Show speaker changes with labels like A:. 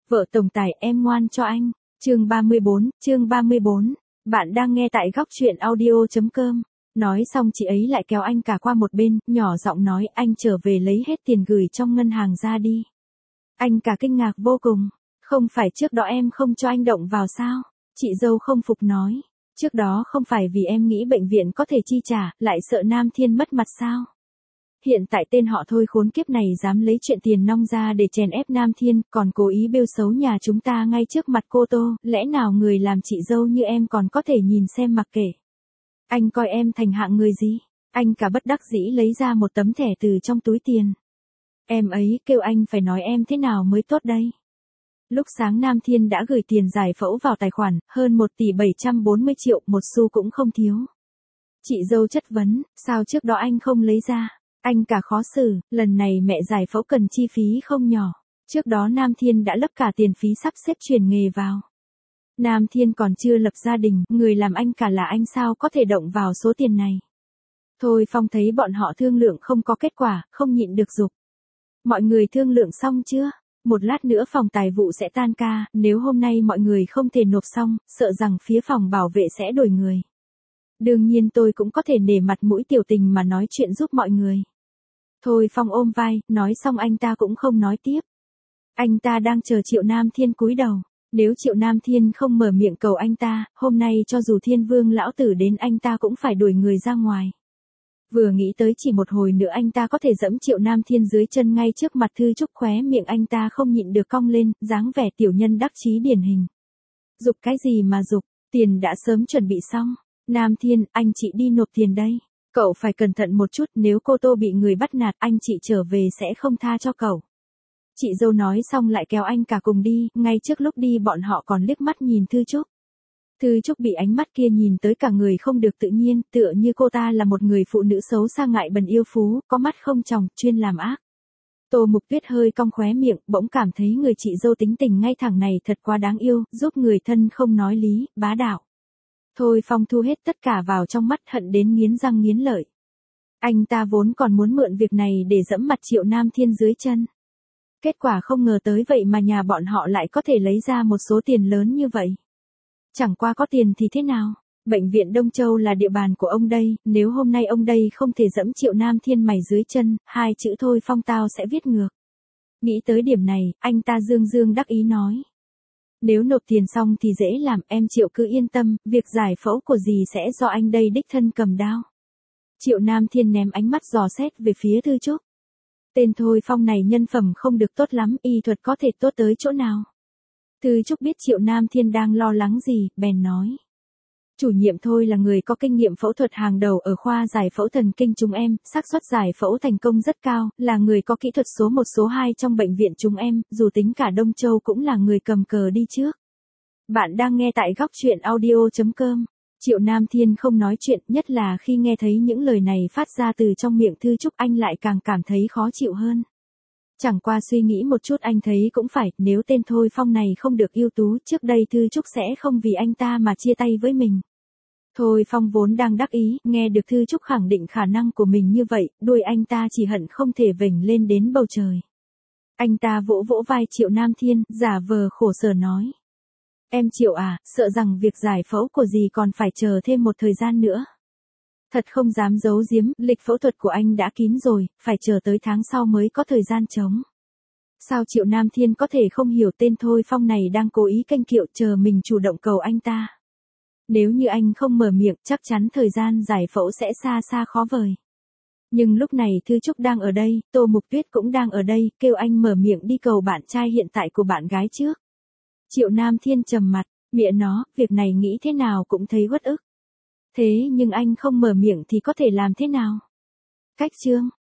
A: Vợ tổng tài em ngoan cho anh. Chương 34. Bạn đang nghe tại góc truyện audio.com. Nói xong chị ấy lại kéo anh cả qua một bên, nhỏ giọng nói anh trở về lấy hết tiền gửi trong ngân hàng ra đi. Anh cả kinh ngạc vô cùng. Không phải trước đó em không cho anh động vào sao? Chị dâu không phục nói. Trước đó không phải vì em nghĩ bệnh viện có thể chi trả, lại sợ Nam Thiên mất mặt sao? Hiện tại tên họ Thôi khốn kiếp này dám lấy chuyện tiền nong ra để chèn ép Nam Thiên, còn cố ý bêu xấu nhà chúng ta ngay trước mặt cô Tô, lẽ nào người làm chị dâu như em còn có thể nhìn xem mặc kệ. Anh coi em thành hạng người gì? Anh cả bất đắc dĩ lấy ra một tấm thẻ từ trong túi tiền. Em ấy kêu anh phải nói em thế nào mới tốt đây. Lúc sáng Nam Thiên đã gửi tiền giải phẫu vào tài khoản, hơn 1 tỷ 740 triệu, một xu cũng không thiếu. Chị dâu chất vấn, sao trước đó anh không lấy ra? Anh cả khó xử, lần này mẹ giải phẫu cần chi phí không nhỏ. Trước đó Nam Thiên đã lấp cả tiền phí sắp xếp chuyển nghề vào. Nam Thiên còn chưa lập gia đình, người làm anh cả là anh sao có thể động vào số tiền này. Thôi Phong thấy bọn họ thương lượng không có kết quả, không nhịn được giục. Mọi người thương lượng xong chưa? Một lát nữa phòng tài vụ sẽ tan ca, nếu hôm nay mọi người không thể nộp xong, sợ rằng phía phòng bảo vệ sẽ đổi người. Đương nhiên tôi cũng có thể nể mặt mũi tiểu tình mà nói chuyện giúp mọi người. Thôi Phong ôm vai, nói xong anh ta cũng không nói tiếp. Anh ta đang chờ Triệu Nam Thiên cúi đầu. Nếu Triệu Nam Thiên không mở miệng cầu anh ta, hôm nay cho dù Thiên Vương lão tử đến anh ta cũng phải đuổi người ra ngoài. Vừa nghĩ tới chỉ một hồi nữa anh ta có thể dẫm Triệu Nam Thiên dưới chân ngay trước mặt Thư Trúc, khóe miệng anh ta không nhịn được cong lên, dáng vẻ tiểu nhân đắc chí điển hình. Giục cái gì mà giục, tiền đã sớm chuẩn bị xong. Nam Thiên, anh chị đi nộp tiền đây. Cậu phải cẩn thận một chút, nếu cô Tô bị người bắt nạt, anh chị trở về sẽ không tha cho cậu. Chị dâu nói xong lại kéo anh cả cùng đi, ngay trước lúc đi bọn họ còn liếc mắt nhìn Thư Trúc. Thư Trúc bị ánh mắt kia nhìn tới cả người không được tự nhiên, tựa như cô ta là một người phụ nữ xấu xa ngại bần yêu phú, có mắt không tròng, chuyên làm ác. Tô Mục Tuyết hơi cong khóe miệng, bỗng cảm thấy người chị dâu tính tình ngay thẳng này thật quá đáng yêu, giúp người thân không nói lý, bá đạo. Thôi Phong thu hết tất cả vào trong mắt, hận đến nghiến răng nghiến lợi. Anh ta vốn còn muốn mượn việc này để dẫm mặt Triệu Nam Thiên dưới chân. Kết quả không ngờ tới vậy mà nhà bọn họ lại có thể lấy ra một số tiền lớn như vậy. Chẳng qua có tiền thì thế nào? Bệnh viện Đông Châu là địa bàn của ông đây, nếu hôm nay ông đây không thể dẫm Triệu Nam Thiên mày dưới chân, 2 chữ Thôi Phong tao sẽ viết ngược. Nghĩ tới điểm này, anh ta dương dương đắc ý nói. Nếu nộp tiền xong thì dễ làm, em Triệu cứ yên tâm, việc giải phẫu của dì sẽ do anh đây đích thân cầm đao. Triệu Nam Thiên ném ánh mắt dò xét về phía Thư Trúc. Tên Thôi Phong này nhân phẩm không được tốt lắm, y thuật có thể tốt tới chỗ nào. Thư Trúc biết Triệu Nam Thiên đang lo lắng gì, bèn nói. Chủ nhiệm Thôi là người có kinh nghiệm phẫu thuật hàng đầu ở khoa giải phẫu thần kinh chúng em, xác suất giải phẫu thành công rất cao, là người có kỹ thuật số 1 số 2 trong bệnh viện chúng em, dù tính cả Đông Châu cũng là người cầm cờ đi trước. Bạn đang nghe tại góc truyện audio.com. Triệu Nam Thiên không nói chuyện, nhất là khi nghe thấy những lời này phát ra từ trong miệng Thư Trúc anh lại càng cảm thấy khó chịu hơn. Chẳng qua suy nghĩ một chút anh thấy cũng phải, nếu tên Thôi Phong này không được ưu tú, trước đây Thư Trúc sẽ không vì anh ta mà chia tay với mình. Thôi Phong vốn đang đắc ý, nghe được Thư Trúc khẳng định khả năng của mình như vậy, đuôi anh ta chỉ hận không thể vểnh lên đến bầu trời. Anh ta vỗ vỗ vai Triệu Nam Thiên, giả vờ khổ sở nói. Em Triệu à, sợ rằng việc giải phẫu của dì còn phải chờ thêm một thời gian nữa. Thật không dám giấu giếm, lịch phẫu thuật của anh đã kín rồi, phải chờ tới tháng sau mới có thời gian trống. Sao Triệu Nam Thiên có thể không hiểu tên Thôi Phong này đang cố ý canh kiệu chờ mình chủ động cầu anh ta. Nếu như anh không mở miệng, chắc chắn thời gian giải phẫu sẽ xa xa khó vời. Nhưng lúc này Thư Trúc đang ở đây, Tô Mục Tuyết cũng đang ở đây, kêu anh mở miệng đi cầu bạn trai hiện tại của bạn gái trước. Triệu Nam Thiên trầm mặt, mẹ nó, việc này nghĩ thế nào cũng thấy uất ức. Thế nhưng anh không mở miệng thì có thể làm thế nào? Cách chương.